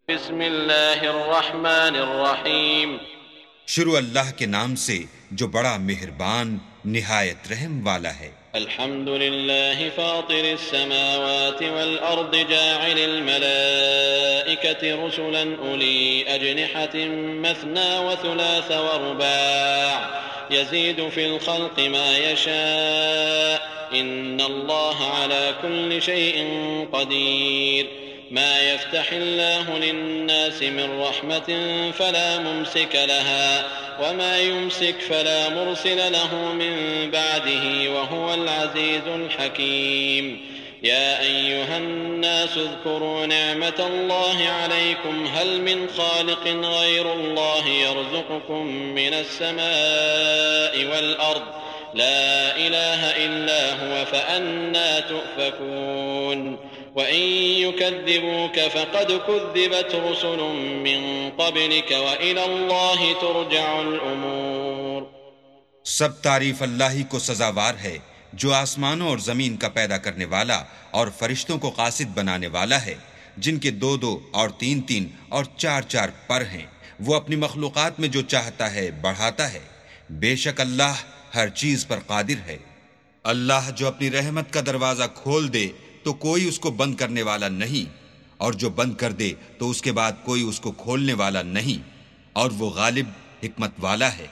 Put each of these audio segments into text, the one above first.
بسم اللہ الرحمن الرحیم۔ شروع اللہ کے نام سے جو بڑا مہربان نہایت رحم والا ہے۔ الحمد للہ فاطر السماوات والارض جاعل الملائکة رسلا اولی اجنحة مثنى وثلاث ورباع يزيد في الخلق ما يشاء ان اللہ على كل شيء قدیر۔ ما يفتح الله للناس من رحمة فلا ممسك لها وما يمسك فلا مرسل له من بعده وهو العزيز الحكيم۔ يا أيها الناس اذكروا نعمة الله عليكم هل من خالق غير الله يرزقكم من السماء والأرض لا إله إلا هو فأنى تؤفكون۔ وَإِن يُكَذِّبُوكَ فَقَدْ كُذِّبَتْ رُسُلٌ مِّن قَبْلِكَ وَإِلَى اللَّهِ تُرْجَعُ الْأُمُورُ۔ سب تعریف اللہ ہی کو سزاوار ہے جو آسمانوں اور زمین کا پیدا کرنے والا اور فرشتوں کو قاصد بنانے والا ہے، جن کے 2 اور 3 اور 4 پر ہیں۔ وہ اپنی مخلوقات میں جو چاہتا ہے بڑھاتا ہے۔ بے شک اللہ ہر چیز پر قادر ہے۔ اللہ جو اپنی رحمت کا دروازہ کھول دے تو کوئی اس کو بند کرنے والا نہیں، اور جو بند کر دے تو اس کے بعد کوئی اس کو کھولنے والا نہیں، اور وہ غالب حکمت والا ہے۔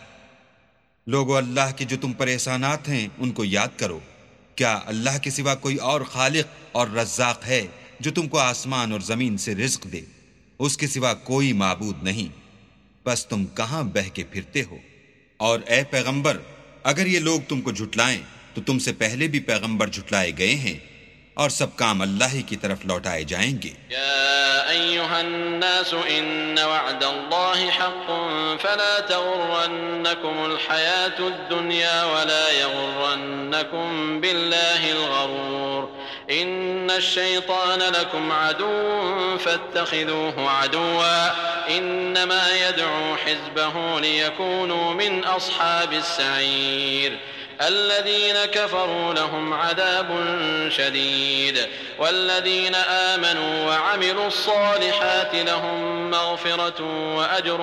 لوگو اللہ کے جو تم پر احسانات ہیں ان کو یاد کرو۔ کیا اللہ کے سوا کوئی اور خالق اور رزاق ہے جو تم کو آسمان اور زمین سے رزق دے؟ اس کے سوا کوئی معبود نہیں، بس تم کہاں بہہ کے پھرتے ہو؟ اور اے پیغمبر، اگر یہ لوگ تم کو جھٹلائیں تو تم سے پہلے بھی پیغمبر جھٹلائے گئے ہیں، اور سب کام اللہ ہی کی طرف لوٹائے جائیں گے۔ یا ایہا الناس ان وعد اللہ حق فلا تغرنکم الحیاة الدنیا ولا یغرنکم باللہ الغرور۔ ان الشیطان لکم عدو فاتخذوه عدوا انما يدعو حزبه ليكونوا من اصحاب السعیر۔ الذين كفروا لهم عذاب شديد والذين آمنوا وعملوا الصالحات لهم مغفرة وأجر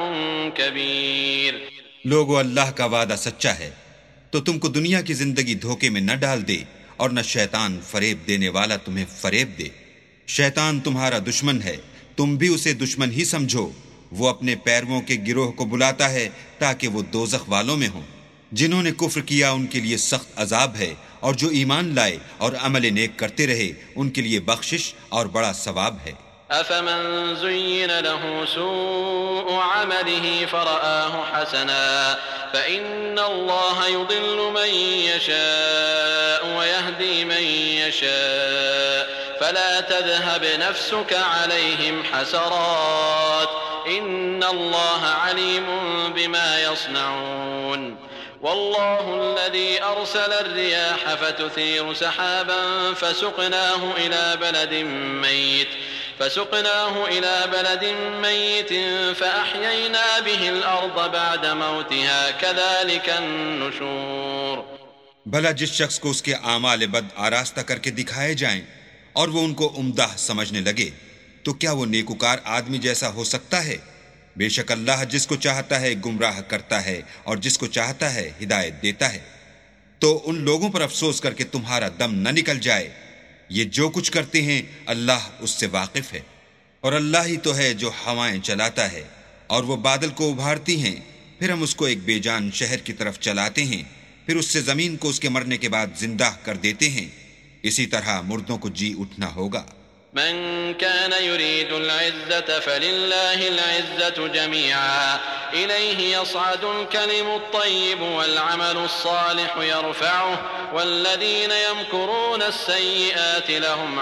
كبير۔ لوگو اللہ کا وعدہ سچا ہے تو تم کو دنیا کی زندگی دھوکے میں نہ ڈال دے، اور نہ شیطان فریب دینے والا تمہیں فریب دے۔ شیطان تمہارا دشمن ہے، تم بھی اسے دشمن ہی سمجھو۔ وہ اپنے پیرووں کے گروہ کو بلاتا ہے تاکہ وہ دوزخ والوں میں ہوں۔ جنہوں نے کفر کیا ان کے لیے سخت عذاب ہے، اور جو ایمان لائے اور عمل نیک کرتے رہے ان کے لیے بخشش اور بڑا ثواب ہے۔ أفمن زين له سوء عمله فرآه حسنا فإن الله يضل من يشاء ويهدي من يشاء فلا تذهب نفسك عليهم حسرات إن الله عليم بما يصنعون۔ والله الذي أرسل الرياح فتثير سحابا فسقناه إلى بلد ميت فأحيينا به الأرض بعد موتها كذلك النشور۔ بھلا جس شخص کو اس کے اعمال بد آراستہ کر کے دکھائے جائیں اور وہ ان کو عمدہ سمجھنے لگے تو کیا وہ نیکوکار آدمی جیسا ہو سکتا ہے؟ بے شک اللہ جس کو چاہتا ہے گمراہ کرتا ہے اور جس کو چاہتا ہے ہدایت دیتا ہے۔ تو ان لوگوں پر افسوس کر کے تمہارا دم نہ نکل جائے، یہ جو کچھ کرتے ہیں اللہ اس سے واقف ہے۔ اور اللہ ہی تو ہے جو ہوائیں چلاتا ہے اور وہ بادل کو ابھارتی ہیں، پھر ہم اس کو ایک بے جان شہر کی طرف چلاتے ہیں، پھر اس سے زمین کو اس کے مرنے کے بعد زندہ کر دیتے ہیں۔ اسی طرح مردوں کو جی اٹھنا ہوگا۔ من كان يريد العزة فلله العزة جميعا إليه يصعد الكلم الطيب والعمل الصالح يرفعه والذين يمكرون السيئات لهم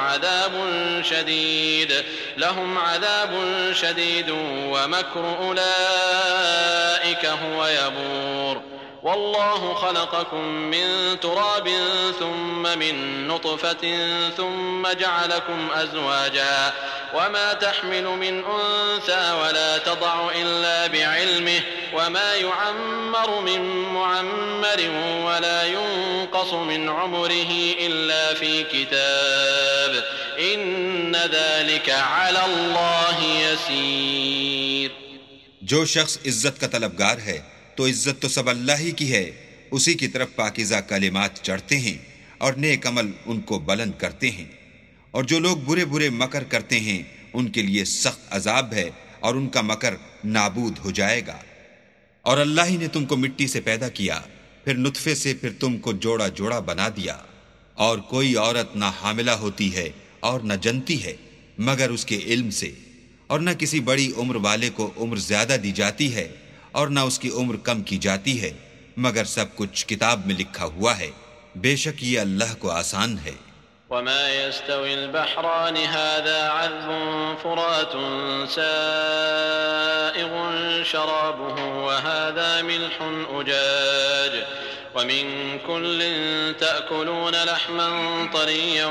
عذاب شديد ومكر أولئك هو يبور۔ والله خلقكم من تراب ثم من نطفة ثم جعلكم أزواجا وما تحمل من أنثى ولا تضع إلا بعلمه وما يعمر من معمر ولا ينقص من عمره إلا في كتاب إن ذلك على الله يسير. جو شخص عزت کا طلبگار ہے تو عزت تو سب اللہ ہی کی ہے، اسی کی طرف پاکیزہ کلمات چڑھتے ہیں اور نیک عمل ان کو بلند کرتے ہیں، اور جو لوگ برے برے مکر کرتے ہیں ان کے لیے سخت عذاب ہے اور ان کا مکر نابود ہو جائے گا۔ اور اللہ ہی نے تم کو مٹی سے پیدا کیا، پھر نطفے سے، پھر تم کو جوڑا جوڑا بنا دیا، اور کوئی عورت نہ حاملہ ہوتی ہے اور نہ جنتی ہے مگر اس کے علم سے، اور نہ کسی بڑی عمر والے کو عمر زیادہ دی جاتی ہے اور نہ اس کی عمر کم کی جاتی ہے، مگر سب کچھ کتاب میں لکھا ہوا ہے، بے شک یہ اللہ کو آسان ہے۔ وما يستوي البحران هذا عذب فرات سائغ شرابه وهذا ملح أجاج ومن كل تأكلون لحما طريا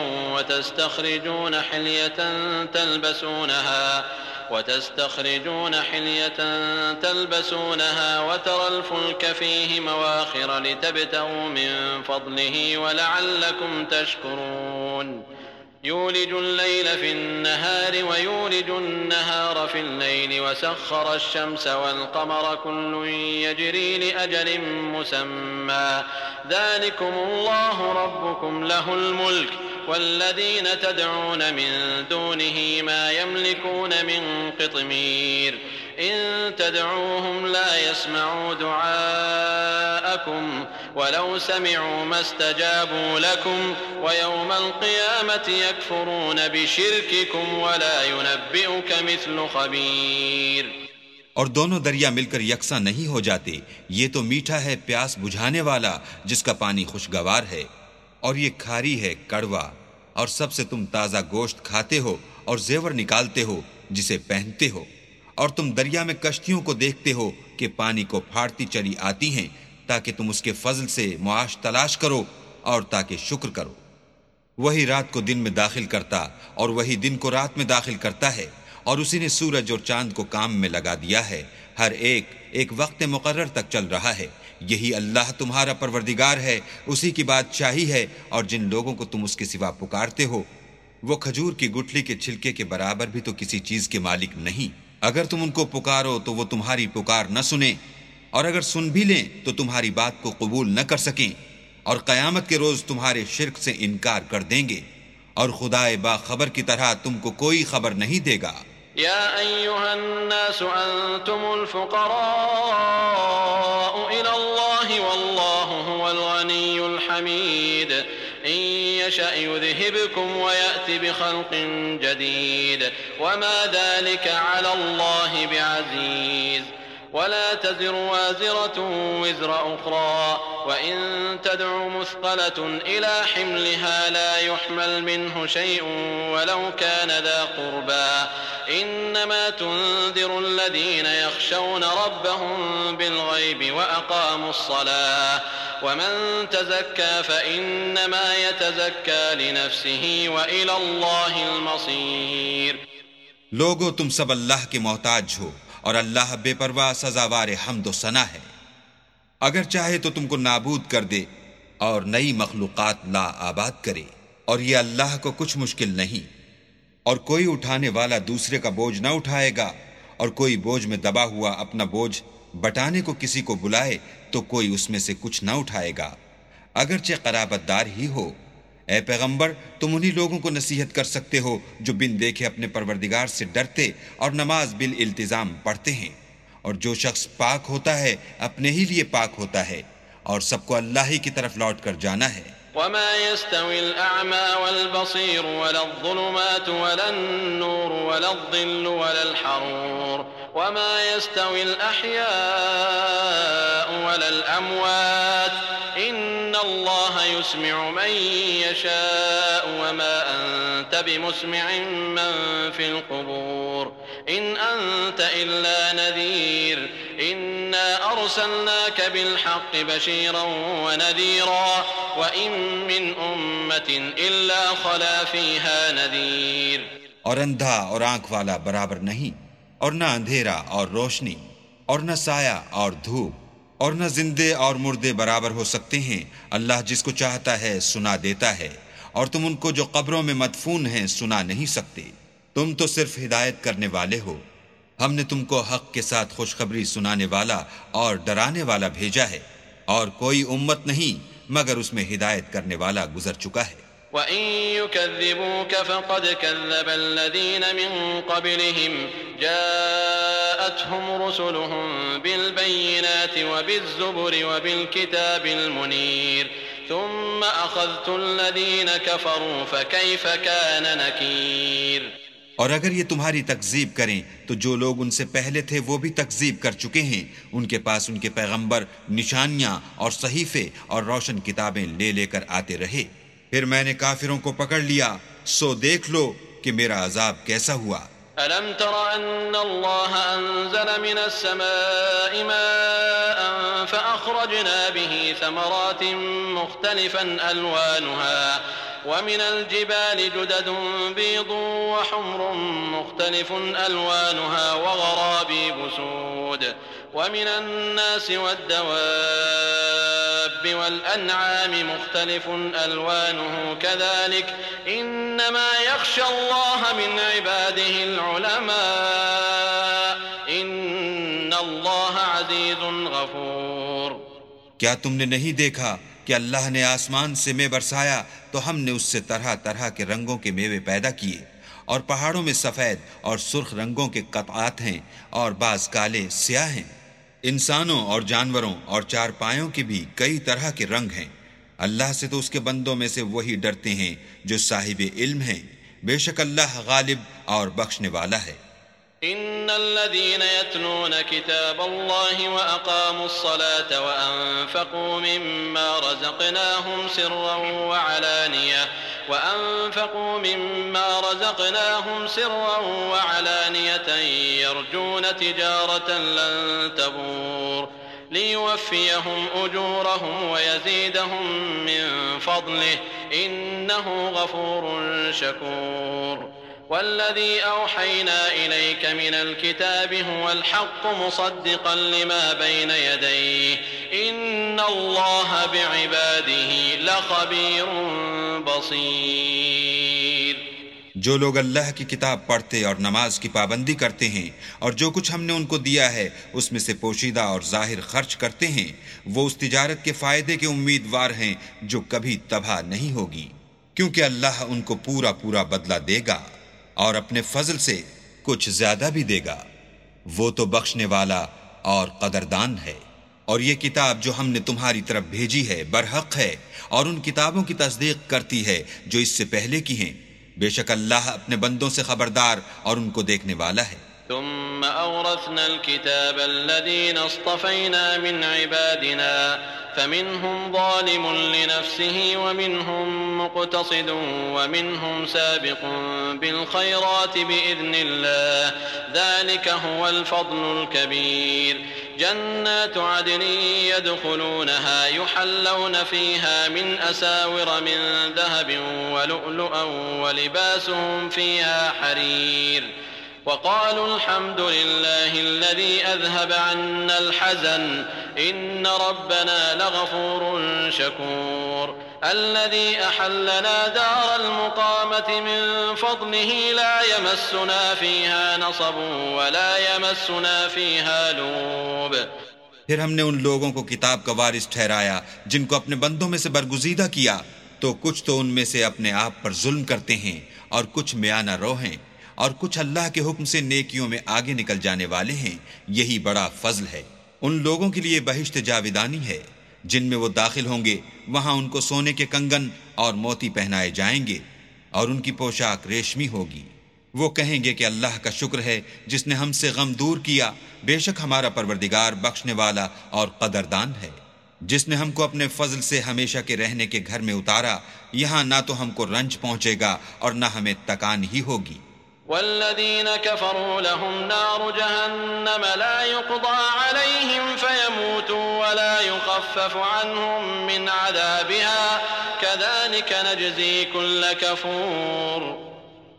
وتستخرجون حلية تلبسونها وترى الفلك فيه مواخر لتبتغوا من فضله ولعلكم تشكرون. يولج الليل في النهار ويولج النهار في الليل وسخر الشمس والقمر كل يجري لأجل مسمى ذلكم الله ربكم له الملك والذين تدعون من دونه ما يملكون من قطمير إن تدعوهم لا يسمعوا دعاءكم ولو سمعوا ما استجابوا لكم ويوم القيامة يكفرون بشرككم ولا ينبئك مثل خبير. اور دونوں دریا مل کر یکساں نہیں ہو جاتے، یہ تو میٹھا ہے پیاس بجھانے والا جس کا پانی خوشگوار ہے، اور یہ کھاری ہے کڑوا، اور سب سے تم تازہ گوشت کھاتے ہو اور زیور نکالتے ہو جسے پہنتے ہو، اور تم دریا میں کشتیوں کو دیکھتے ہو کہ پانی کو پھاڑتی چلی آتی ہیں تاکہ تم اس کے فضل سے معاش تلاش کرو اور تاکہ شکر کرو۔ وہی رات کو دن میں داخل کرتا اور وہی دن کو رات میں داخل کرتا ہے، اور اسی نے سورج اور چاند کو کام میں لگا دیا ہے، ہر ایک وقت مقرر تک چل رہا ہے۔ یہی اللہ تمہارا پروردگار ہے، اسی کی بادشاہی ہے، اور جن لوگوں کو تم اس کے سوا پکارتے ہو وہ کھجور کی گٹھلی کے چھلکے کے برابر بھی تو کسی چیز کے مالک نہیں۔ اگر تم ان کو پکارو تو وہ تمہاری پکار نہ سنیں، اور اگر سن بھی لیں تو تمہاری بات کو قبول نہ کر سکیں، اور قیامت کے روز تمہارے شرک سے انکار کر دیں گے، اور خدائے باخبر کی طرح تم کو کوئی خبر نہیں دے گا۔ يا أيها الناس أنتم الفقراء إلى الله والله هو الغني الحميد إن يشأ يذهبكم ويأتي بخلق جديد وما ذلك على الله بعزيز ولا تزر وازرة وزر أخرى وإن تدع مثقلة إلى حملها لا يحمل منه شيء ولو كان ذا قربى إنما تنذر الذين يخشون ربهم بالغيب وأقاموا الصلاة ومن تزكى فإنما يتزكى لنفسه وإلى الله المصير. لوگو تم سب اللہ کے محتاج ہو اور اللہ بے پرواہ سزاوار حمد و ثنا ہے، اگر چاہے تو تم کو نابود کر دے اور نئی مخلوقات لا آباد کرے، اور یہ اللہ کو کچھ مشکل نہیں، اور کوئی اٹھانے والا دوسرے کا بوجھ نہ اٹھائے گا، اور کوئی بوجھ میں دبا ہوا اپنا بوجھ بٹانے کو کسی کو بلائے تو کوئی اس میں سے کچھ نہ اٹھائے گا، اگرچہ قرابت دار ہی ہو۔ اے پیغمبر، تم انہی لوگوں کو نصیحت کر سکتے ہو جو بن دیکھے اپنے پروردگار سے ڈرتے اور نماز بالالتزام پڑھتے ہیں، اور جو شخص پاک ہوتا ہے اپنے ہی لیے پاک ہوتا ہے، اور سب کو اللہ ہی کی طرف لوٹ کر جانا ہے۔ وما يستوي الأعمى والبصير ولا الظلمات ولا النور ولا الظل ولا الحرور وما يستوي الأحياء ولا الأموات إن الله يسمع من يشاء وما أنت بمسمع من في القبور إن أنت إلا نذير إنا أرسلناك بالحق بشيرا ونذيرا وإن من أمة إلا خلا فيها نذير. اور اندھا اور آنکھ والا برابر نہیں، اور نہ اندھیرا اور روشنی، اور نہ سایہ اور دھوپ، اور نہ زندے اور مردے برابر ہو سکتے ہیں۔ اللہ جس کو چاہتا ہے سنا دیتا ہے، اور تم ان کو جو قبروں میں مدفون ہیں سنا نہیں سکتے۔ تم تو صرف ہدایت کرنے والے ہو، ہم نے تم کو حق کے ساتھ خوشخبری سنانے والا اور ڈرانے والا بھیجا ہے، اور کوئی امت نہیں مگر اس میں ہدایت کرنے والا گزر چکا ہے۔ وَإِن يُكَذِّبُوكَ فَقَدْ كَذَّبَ الَّذِينَ مِن قَبْلِهِمْ جَاءَتْهُمْ رُسُلُهُم بِالْبَيِّنَاتِ وَبِالزُّبُرِ وَبِالْكِتَابِ الْمُنِيرِ ثُمَّ أَخَذْتُ الَّذِينَ كَفَرُوا فَكَيْفَ كَانَ نَكِيرِ۔ اور اگر یہ تمہاری تکذیب کریں تو جو لوگ ان سے پہلے تھے وہ بھی تکذیب کر چکے ہیں، ان کے پاس ان کے پیغمبر نشانیاں اور صحیفے اور روشن کتابیں لے لے کر آتے رہے، پھر میں نے کافروں کو پکڑ لیا، سو دیکھ لو کہ میرا عذاب کیسا ہوا۔ أَلَمْ تَرَ أَنَّ اللَّهَ أَنزَلَ مِنَ السَّمَاءِ مَاءً فَأَخْرَجْنَا بِهِ ثَمَرَاتٍ مُخْتَلِفًا أَلْوَانُهَا وَمِنَ الْجِبَالِ جُدَدٌ بِيضٌ وَحُمْرٌ مُخْتَلِفٌ أَلْوَانُهَا وَغَرَابِيبُ سُودٌ وَمِنَ النَّاسِ وَالدَّوَابِّ وَالْأَنْعَامِ مُخْتَلِفٌ أَلْوَانُهُ كَذَلِكَ إِنَّمَا يَخْشَى اللَّهَ مِنْ عِبَادِهِ الْعُلَمَاءُ إِنَّ اللَّهَ عَزِيزٌ غَفُورٌ۔ کیا تم نے نہیں دیکھا کہ اللہ نے آسمان سے مے برسایا تو ہم نے اس سے طرح طرح کے رنگوں کے میوے پیدا کیے، اور پہاڑوں میں سفید اور سرخ رنگوں کے قطعات ہیں اور بعض کالے سیاہ ہیں، انسانوں اور جانوروں اور چار پایوں کے بھی کئی طرح کے رنگ ہیں۔ اللہ سے تو اس کے بندوں میں سے وہی ڈرتے ہیں جو صاحب علم ہیں، بے شک اللہ غالب اور بخشنے والا ہے۔ إن الذين يتلون كتاب الله وأقاموا الصلاة وأنفقوا مما رزقناهم سرا وعلانية يرجون تجارة لن تبور ليوفيهم أجورهم ويزيدهم من فضله إنه غفور شكور۔ والذي أوحينا إليك من الكتاب هو الحق مصدقا لما بين يديه إن الله بعباده لخبير بصير۔ جو لوگ اللہ کی کتاب پڑھتے اور نماز کی پابندی کرتے ہیں اور جو کچھ ہم نے ان کو دیا ہے اس میں سے پوشیدہ اور ظاہر خرچ کرتے ہیں، وہ اس تجارت کے فائدے کے امیدوار ہیں جو کبھی تباہ نہیں ہوگی، کیونکہ اللہ ان کو پورا پورا بدلہ دے گا اور اپنے فضل سے کچھ زیادہ بھی دے گا، وہ تو بخشنے والا اور قدردان ہے۔ اور یہ کتاب جو ہم نے تمہاری طرف بھیجی ہے برحق ہے اور ان کتابوں کی تصدیق کرتی ہے جو اس سے پہلے کی ہیں، بے شک اللہ اپنے بندوں سے خبردار اور ان کو دیکھنے والا ہے۔ ثم أورثنا الكتاب الذين اصطفينا من عبادنا فمنهم ظالم لنفسه ومنهم مقتصد ومنهم سابق بالخيرات بإذن الله ذلك هو الفضل الكبير۔ جنات عدن يدخلونها يحلون فيها من أساور من ذهب ولؤلؤا ولباسهم فيها حرير وقالوا الحمد لله الذي أذهب عنا الحزن إن ربنا لغفور شكور۔ الذي أحلنا دار المقامة من فضله لا يمسنا فيها نصب ولا يمسنا فيها لغوب۔ پھر ہم نے ان لوگوں کو کتاب کا وارث ٹھہرایا جن کو اپنے بندوں میں سے برگزیدہ کیا، تو کچھ تو ان میں سے اپنے آپ پر ظلم کرتے ہیں اور کچھ میانہ رو ہیں، اور کچھ اللہ کے حکم سے نیکیوں میں آگے نکل جانے والے ہیں، یہی بڑا فضل ہے۔ ان لوگوں کے لیے بہشت جاودانی ہے جن میں وہ داخل ہوں گے، وہاں ان کو سونے کے کنگن اور موتی پہنائے جائیں گے اور ان کی پوشاک ریشمی ہوگی۔ وہ کہیں گے کہ اللہ کا شکر ہے جس نے ہم سے غم دور کیا، بے شک ہمارا پروردگار بخشنے والا اور قدردان ہے، جس نے ہم کو اپنے فضل سے ہمیشہ کے رہنے کے گھر میں اتارا، یہاں نہ تو ہم کو رنج پہنچے گا اور نہ ہمیں تکان ہی ہوگی۔ والذين كفروا لهم نار جهنم لا يقضى عليهم فيموتوا ولا يخفف عنهم من عذابها كذلك نجزي كل كفور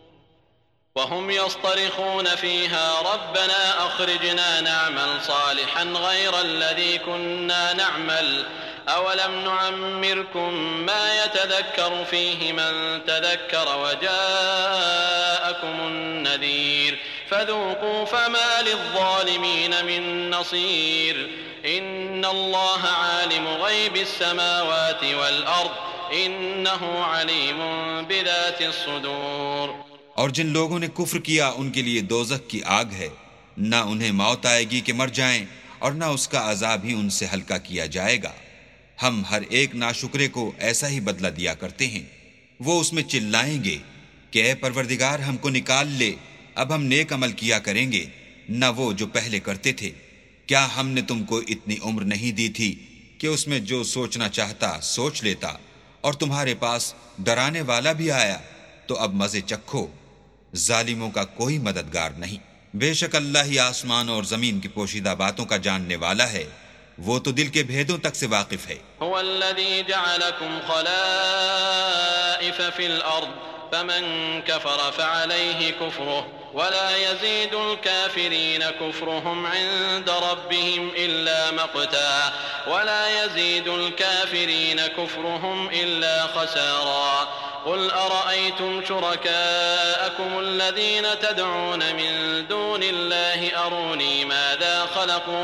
وهم يصطرخون فيها ربنا أخرجنا نعمل صالحا غير الذي كنا نعمل أولم نعمركم ما يتذكر فيه من تذكر وجاءكم النذير فذوقوا فما للظالمين من نصير إن الله عالم غيب السماوات والأرض إنه عليم بذات الصدور۔ اور جن لوگوں نے کفر کیا ان کے لیے دوزخ کی آگ ہے، نہ انہیں موت آئے گی کہ مر جائیں، اور نہ اس کا عذاب ہی ان سے ہلکا کیا جائے گا۔ ہم ہر ایک ناشکرے کو ایسا ہی بدلہ دیا کرتے ہیں۔ وہ اس میں چلائیں گے کہ اے پروردگار ہم کو نکال لے، اب ہم نیک عمل کیا کریں گے، نہ وہ جو پہلے کرتے تھے۔ کیا ہم نے تم کو اتنی عمر نہیں دی تھی کہ اس میں جو سوچنا چاہتا سوچ لیتا، اور تمہارے پاس ڈرانے والا بھی آیا، تو اب مزے چکھو، ظالموں کا کوئی مددگار نہیں۔ بے شک اللہ ہی آسمان اور زمین کی پوشیدہ باتوں کا جاننے والا ہے، وہ تو دل کے بھیدوں تک سے واقف ہے۔ هو الذي جعلكم خلائف في الأرض فمن كفر فعليه كفره ولا يزيد الكافرين كفرهم عند ربهم إلا مقتا ولا يزيد الكافرين كفرهم إلا خسارا قل أرأيتم شركاءكم الذين تدعون من دون الله أروني ماذا خلقوا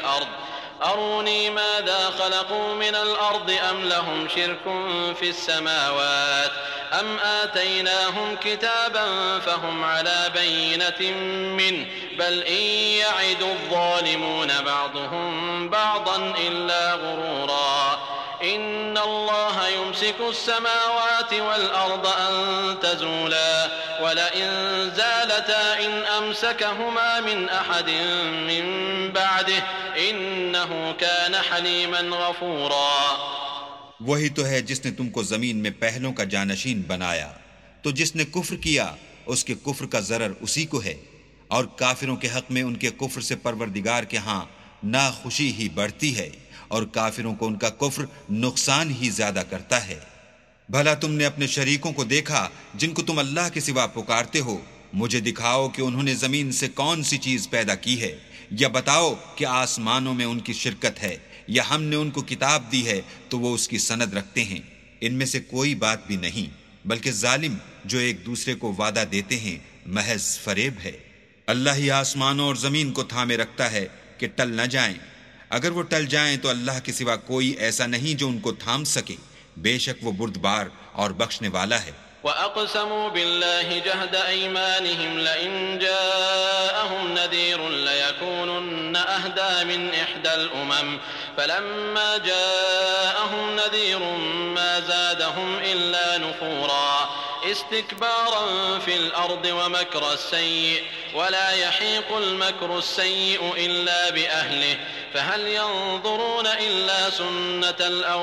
من الأرض أم لهم شرك في السماوات أم آتيناهم كتابا فهم على بينة منه بل إن يعد الظالمون بعضهم بعضا إلا غرورا إن الله يمسك السماوات والأرض أن تزولا ولئن زالتا إن أمسكهما من أحد من بعده إنه كان حليما غفورا۔ وہی تو ہے جس نے تم کو زمین میں پہلوں کا جانشین بنایا، تو جس نے کفر کیا اس کے کفر کا ضرر اسی کو ہے، اور کافروں کے حق میں ان کے کفر سے پروردگار کے ہاں ناخوشی ہی بڑھتی ہے، اور کافروں کو ان کا کفر نقصان ہی زیادہ کرتا ہے۔ بھلا تم نے اپنے شریکوں کو دیکھا جن کو تم اللہ کے سوا پکارتے ہو؟ مجھے دکھاؤ کہ انہوں نے زمین سے کون سی چیز پیدا کی ہے، یا بتاؤ کہ آسمانوں میں ان کی شرکت ہے، یا ہم نے ان کو کتاب دی ہے تو وہ اس کی سند رکھتے ہیں۔ ان میں سے کوئی بات بھی نہیں، بلکہ ظالم جو ایک دوسرے کو وعدہ دیتے ہیں محض فریب ہے۔ اللہ ہی آسمانوں اور زمین کو تھامے رکھتا ہے کہ ٹل نہ جائیں، اگر وہ ٹل جائیں تو اللہ کے سوا کوئی ایسا نہیں جو ان کو تھام سکے، بے شک وہ بردبار اور بخشنے والا ہے۔ وَأَقْسَمُوا بِاللَّهِ جَهْدَ أَيْمَانِهِمْ لَئِن جَاءَهُمْ نَذِيرٌ لَيَكُونُنَّ أَهْدَىٰ مِنْ إِحْدَى الْأُمَمِ فَلَمَّا جَاءَهُمْ نَذِيرٌ مَّا زَادَهُمْ إِلَّا نُفُورًا اسْتِكْبَارًا فِي الْأَرْضِ وَمَكْرَ السَّيِّئِ وَلَا يَحِيقُ الْمَكْرُ السَّيِّئُ إِلَّا بِأَهْلِهِ فهل ينظرون إلا سنة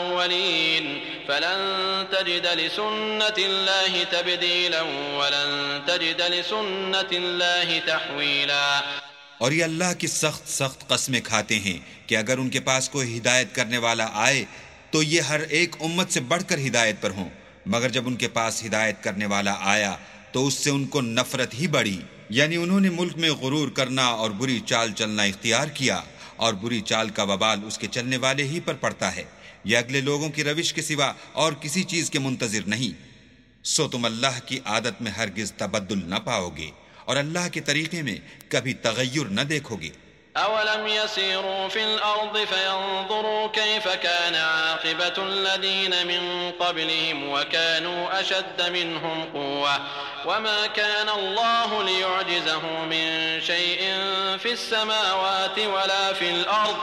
الأولين فلن تجد لسنة الله تبديلا ولن تجد لسنة الله تحويلا۔ اور یہ اللہ کی سخت قسمیں کھاتے ہیں کہ اگر ان کے پاس کوئی ہدایت کرنے والا آئے تو یہ ہر ایک امت سے بڑھ کر ہدایت پر ہوں، مگر جب ان کے پاس ہدایت کرنے والا آیا تو اس سے ان کو نفرت ہی بڑھی، یعنی انہوں نے ملک میں غرور کرنا اور بری چال چلنا اختیار کیا، اور بری چال کا وبال اس کے چلنے والے ہی پر پڑتا ہے، یہ اگلے لوگوں کی روش کے سوا اور کسی چیز کے منتظر نہیں۔ سو تم اللہ کی عادت میں ہرگز تبدل نہ پاؤ گے، اور اللہ کے طریقے میں کبھی تغیر نہ دیکھو گے۔ أولم يسيروا في الأرض فينظروا كيف كان عاقبة الذين من قبلهم وكانوا أشد منهم قوة وما كان الله ليعجزه من شيء في السماوات ولا في الأرض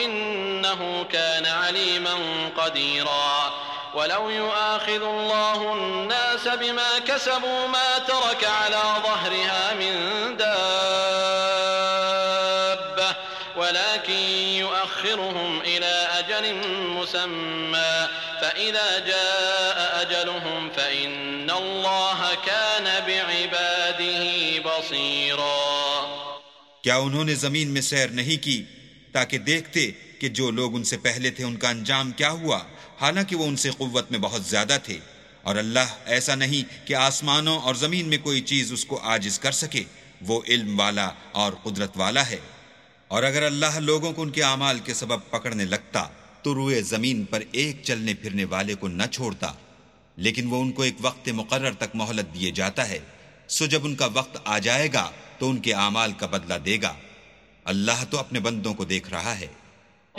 إنه كان عليما قديرا ولو يؤاخذ الله الناس بما كسبوا ما ترك على ظهرها من دابة ولكن يؤخرهم إلى أجل مسمى فإذا جاء أجلهم فإن الله كان بعباده بصيرا۔ کیا انہوں نے زمین میں سیر نہیں کی تاکہ دیکھتے کہ جو لوگ ان سے پہلے تھے ان کا انجام کیا ہوا، حالانکہ وہ ان سے قوت میں بہت زیادہ تھے، اور اللہ ایسا نہیں کہ آسمانوں اور زمین میں کوئی چیز اس کو عاجز کر سکے، وہ علم والا اور قدرت والا ہے۔ اور اگر اللہ لوگوں کو ان کے اعمال کے سبب پکڑنے لگتا تو تو روئے زمین پر ایک چلنے پھرنے والے کو نہ چھوڑتا، لیکن وہ ان کو ایک وقت مقرر تک مہلت دیے جاتا ہے، سو جب ان کا وقت آ جائے گا تو ان کے اعمال کا بدلہ دے گا۔ اللہ تو اپنے بندوں کو دیکھ رہا ہے۔